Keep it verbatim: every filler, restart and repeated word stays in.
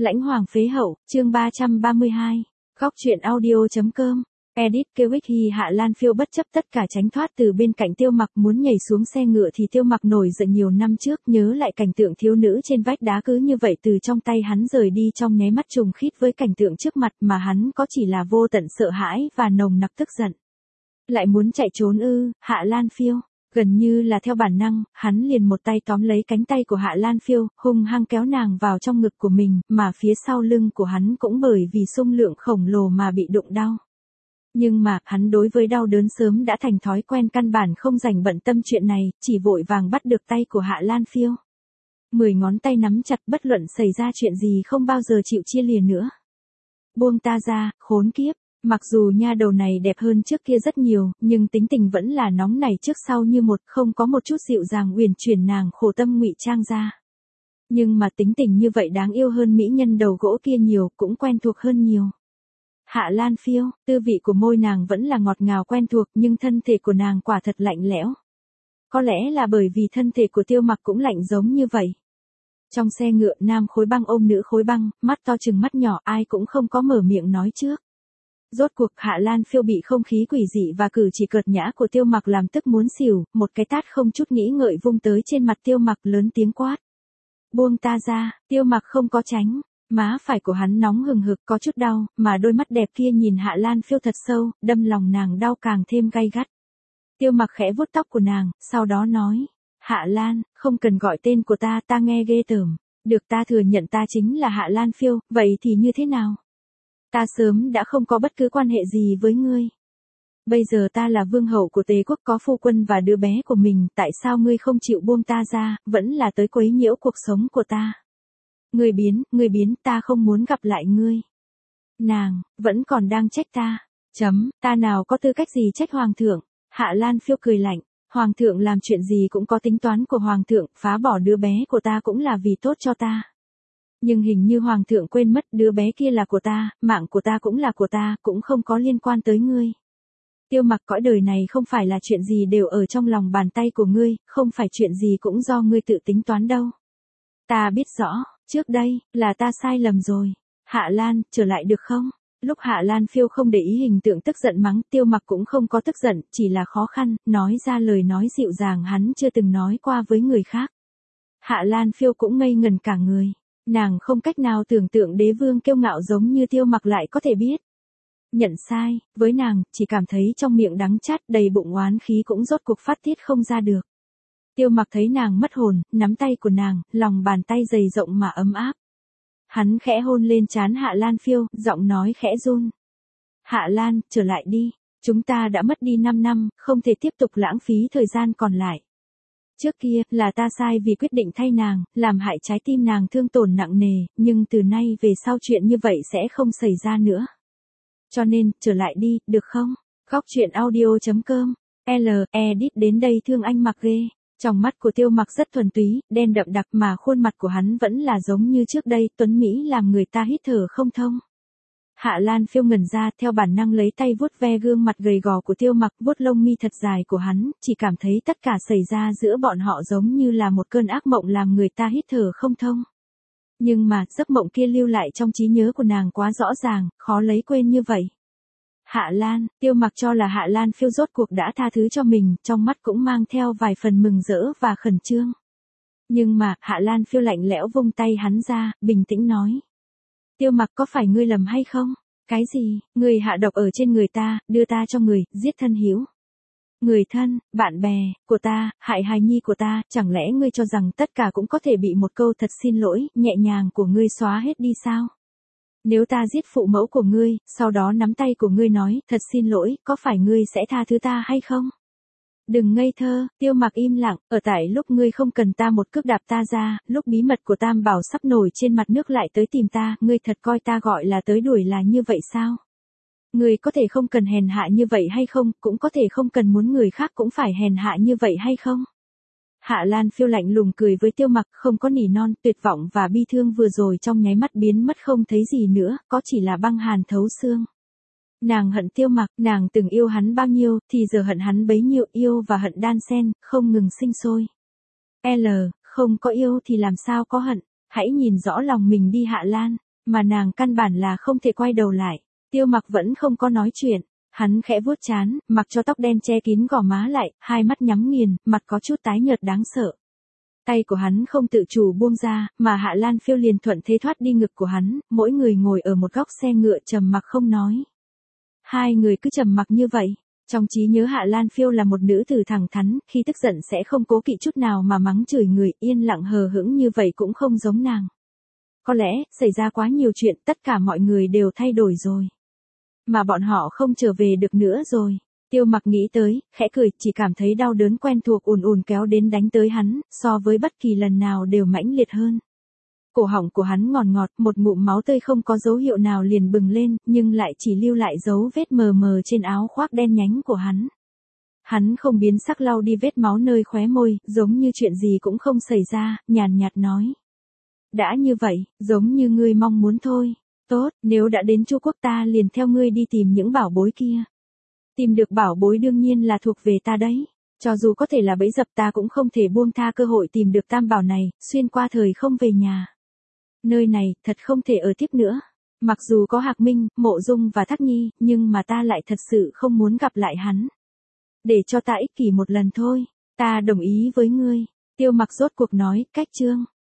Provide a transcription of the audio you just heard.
Lãnh hoàng phế hậu, chương ba trăm ba mươi hai. Góc truyện audio.com. Edit Kewicki Hạ Lan Phiêu bất chấp tất cả tránh thoát từ bên cạnh Tiêu Mặc muốn nhảy xuống xe ngựa thì Tiêu Mặc nổi giận nhiều năm trước nhớ lại cảnh tượng thiếu nữ trên vách đá cứ như vậy từ trong tay hắn rời đi trong nháy mắt trùng khít với cảnh tượng trước mặt mà hắn có chỉ là vô tận sợ hãi và nồng nặc tức giận. Lại muốn chạy trốn ư, Hạ Lan Phiêu. Gần như là theo bản năng, hắn liền một tay tóm lấy cánh tay của Hạ Lan Phiêu, hung hăng kéo nàng vào trong ngực của mình, mà phía sau lưng của hắn cũng bởi vì xung lượng khổng lồ mà bị đụng đau. Nhưng mà, hắn đối với đau đớn sớm đã thành thói quen căn bản không rảnh bận tâm chuyện này, chỉ vội vàng bắt được tay của Hạ Lan Phiêu. Mười ngón tay nắm chặt bất luận xảy ra chuyện gì không bao giờ chịu chia lìa nữa. Buông ta ra, khốn kiếp. Mặc dù nha đầu này đẹp hơn trước kia rất nhiều, nhưng tính tình vẫn là nóng nảy trước sau như một, không có một chút dịu dàng uyển chuyển nàng khổ tâm ngụy trang ra. Nhưng mà tính tình như vậy đáng yêu hơn mỹ nhân đầu gỗ kia nhiều, cũng quen thuộc hơn nhiều. Hạ Lan Phiêu, tư vị của môi nàng vẫn là ngọt ngào quen thuộc nhưng thân thể của nàng quả thật lạnh lẽo. Có lẽ là bởi vì thân thể của Tiêu Mặc cũng lạnh giống như vậy. Trong xe ngựa nam khối băng ôm nữ khối băng, mắt to chừng mắt nhỏ ai cũng không có mở miệng nói trước. Rốt cuộc Hạ Lan Phiêu bị không khí quỷ dị và cử chỉ cợt nhã của Tiêu Mặc làm tức muốn xỉu, một cái tát không chút nghĩ ngợi vung tới trên mặt Tiêu Mặc lớn tiếng quát. Buông ta ra, Tiêu Mặc không có tránh, má phải của hắn nóng hừng hực có chút đau, mà đôi mắt đẹp kia nhìn Hạ Lan Phiêu thật sâu, đâm lòng nàng đau càng thêm gay gắt. Tiêu Mặc khẽ vuốt tóc của nàng, sau đó nói, Hạ Lan, không cần gọi tên của ta, ta nghe ghê tởm, được ta thừa nhận ta chính là Hạ Lan Phiêu, vậy thì như thế nào? Ta sớm đã không có bất cứ quan hệ gì với ngươi. Bây giờ ta là vương hậu của Tề quốc có phu quân và đứa bé của mình, tại sao ngươi không chịu buông ta ra, vẫn là tới quấy nhiễu cuộc sống của ta. Ngươi biến, ngươi biến, ta không muốn gặp lại ngươi. Nàng, vẫn còn đang trách ta. Chấm, ta nào có tư cách gì trách hoàng thượng. Hạ Lan Phiêu cười lạnh, hoàng thượng làm chuyện gì cũng có tính toán của hoàng thượng, phá bỏ đứa bé của ta cũng là vì tốt cho ta. Nhưng hình như hoàng thượng quên mất đứa bé kia là của ta, mạng của ta cũng là của ta, cũng không có liên quan tới ngươi. Tiêu Mặc cõi đời này không phải là chuyện gì đều ở trong lòng bàn tay của ngươi, không phải chuyện gì cũng do ngươi tự tính toán đâu. Ta biết rõ, trước đây, là ta sai lầm rồi. Hạ Lan, trở lại được không? Lúc Hạ Lan Phiêu không để ý hình tượng tức giận mắng, Tiêu Mặc cũng không có tức giận, chỉ là khó khăn, nói ra lời nói dịu dàng hắn chưa từng nói qua với người khác. Hạ Lan Phiêu cũng ngây ngần cả người. Nàng không cách nào tưởng tượng đế vương kiêu ngạo giống như Tiêu Mặc lại có thể biết. Nhận sai, với nàng, chỉ cảm thấy trong miệng đắng chát đầy bụng oán khí cũng rốt cuộc phát tiết không ra được. Tiêu Mặc thấy nàng mất hồn, nắm tay của nàng, lòng bàn tay dày rộng mà ấm áp. Hắn khẽ hôn lên trán Hạ Lan Phiêu, giọng nói khẽ run. Hạ Lan, trở lại đi, chúng ta đã mất đi năm năm, không thể tiếp tục lãng phí thời gian còn lại. Trước kia, là ta sai vì quyết định thay nàng, làm hại trái tim nàng thương tổn nặng nề, nhưng từ nay về sau chuyện như vậy sẽ không xảy ra nữa. Cho nên, trở lại đi, được không? Góc truyện audio.com. L, edit đến đây thương anh Mặc ghê. Trong mắt của Tiêu Mặc rất thuần túy, đen đậm đặc mà khuôn mặt của hắn vẫn là giống như trước đây, tuấn Mỹ làm người ta hít thở không thông. Hạ Lan Phiêu ngẩn ra theo bản năng lấy tay vuốt ve gương mặt gầy gò của Tiêu Mặc, vuốt lông mi thật dài của hắn, chỉ cảm thấy tất cả xảy ra giữa bọn họ giống như là một cơn ác mộng làm người ta hít thở không thông. Nhưng mà, giấc mộng kia lưu lại trong trí nhớ của nàng quá rõ ràng, khó lấy quên như vậy. Hạ Lan, Tiêu Mặc cho là Hạ Lan Phiêu rốt cuộc đã tha thứ cho mình, trong mắt cũng mang theo vài phần mừng rỡ và khẩn trương. Nhưng mà, Hạ Lan Phiêu lạnh lẽo vung tay hắn ra, bình tĩnh nói. Tiêu Mặc có phải ngươi lầm hay không? Cái gì? Ngươi hạ độc ở trên người ta, đưa ta cho người, giết thân hữu. Người thân, bạn bè, của ta, hại hài nhi của ta, chẳng lẽ ngươi cho rằng tất cả cũng có thể bị một câu thật xin lỗi, nhẹ nhàng của ngươi xóa hết đi sao? Nếu ta giết phụ mẫu của ngươi, sau đó nắm tay của ngươi nói, thật xin lỗi, có phải ngươi sẽ tha thứ ta hay không? Đừng ngây thơ, Tiêu Mặc im lặng, ở tại lúc ngươi không cần ta một cước đạp ta ra, lúc bí mật của Tam Bảo sắp nổi trên mặt nước lại tới tìm ta, ngươi thật coi ta gọi là tới đuổi là như vậy sao? Ngươi có thể không cần hèn hạ như vậy hay không, cũng có thể không cần muốn người khác cũng phải hèn hạ như vậy hay không? Hạ Lan Phiêu lạnh lùng cười với Tiêu Mặc, không có nỉ non, tuyệt vọng và bi thương vừa rồi trong nháy mắt biến mất không thấy gì nữa, có chỉ là băng hàn thấu xương. Nàng hận Tiêu Mặc, nàng từng yêu hắn bao nhiêu, thì giờ hận hắn bấy nhiêu, yêu và hận đan xen, không ngừng sinh sôi. L, không có yêu thì làm sao có hận, hãy nhìn rõ lòng mình đi Hạ Lan. Mà nàng căn bản là không thể quay đầu lại. Tiêu Mặc vẫn không có nói chuyện. Hắn khẽ vuốt trán, mặc cho tóc đen che kín gò má lại, hai mắt nhắm nghiền, mặt có chút tái nhợt đáng sợ. Tay của hắn không tự chủ buông ra, mà Hạ Lan Phiêu liền thuận thế thoát đi ngực của hắn, mỗi người ngồi ở một góc xe ngựa trầm mặc không nói. Hai người cứ trầm mặc như vậy. Trong trí nhớ Hạ Lan Phiêu là một nữ tử thẳng thắn, khi tức giận sẽ không cố kỵ chút nào mà mắng chửi người, yên lặng hờ hững như vậy cũng không giống nàng. Có lẽ, xảy ra quá nhiều chuyện, tất cả mọi người đều thay đổi rồi. Mà bọn họ không trở về được nữa rồi. Tiêu Mặc nghĩ tới, khẽ cười, chỉ cảm thấy đau đớn quen thuộc ùn ùn kéo đến đánh tới hắn, so với bất kỳ lần nào đều mãnh liệt hơn. Cổ họng của hắn ngọt ngọt, một ngụm máu tươi không có dấu hiệu nào liền bừng lên, nhưng lại chỉ lưu lại dấu vết mờ mờ trên áo khoác đen nhánh của hắn. Hắn không biến sắc lau đi vết máu nơi khóe môi, giống như chuyện gì cũng không xảy ra, nhàn nhạt nói. Đã như vậy, giống như ngươi mong muốn thôi. Tốt, nếu đã đến Chu quốc ta liền theo ngươi đi tìm những bảo bối kia. Tìm được bảo bối đương nhiên là thuộc về ta đấy. Cho dù có thể là bẫy dập ta cũng không thể buông tha cơ hội tìm được tam bảo này, xuyên qua thời không về nhà. Nơi này, thật không thể ở tiếp nữa. Mặc dù có Hạc Minh, Mộ Dung và Thác Nhi, nhưng mà ta lại thật sự không muốn gặp lại hắn. Để cho ta ích kỷ một lần thôi, ta đồng ý với ngươi. Tiêu Mặc rốt cuộc nói, cách chương.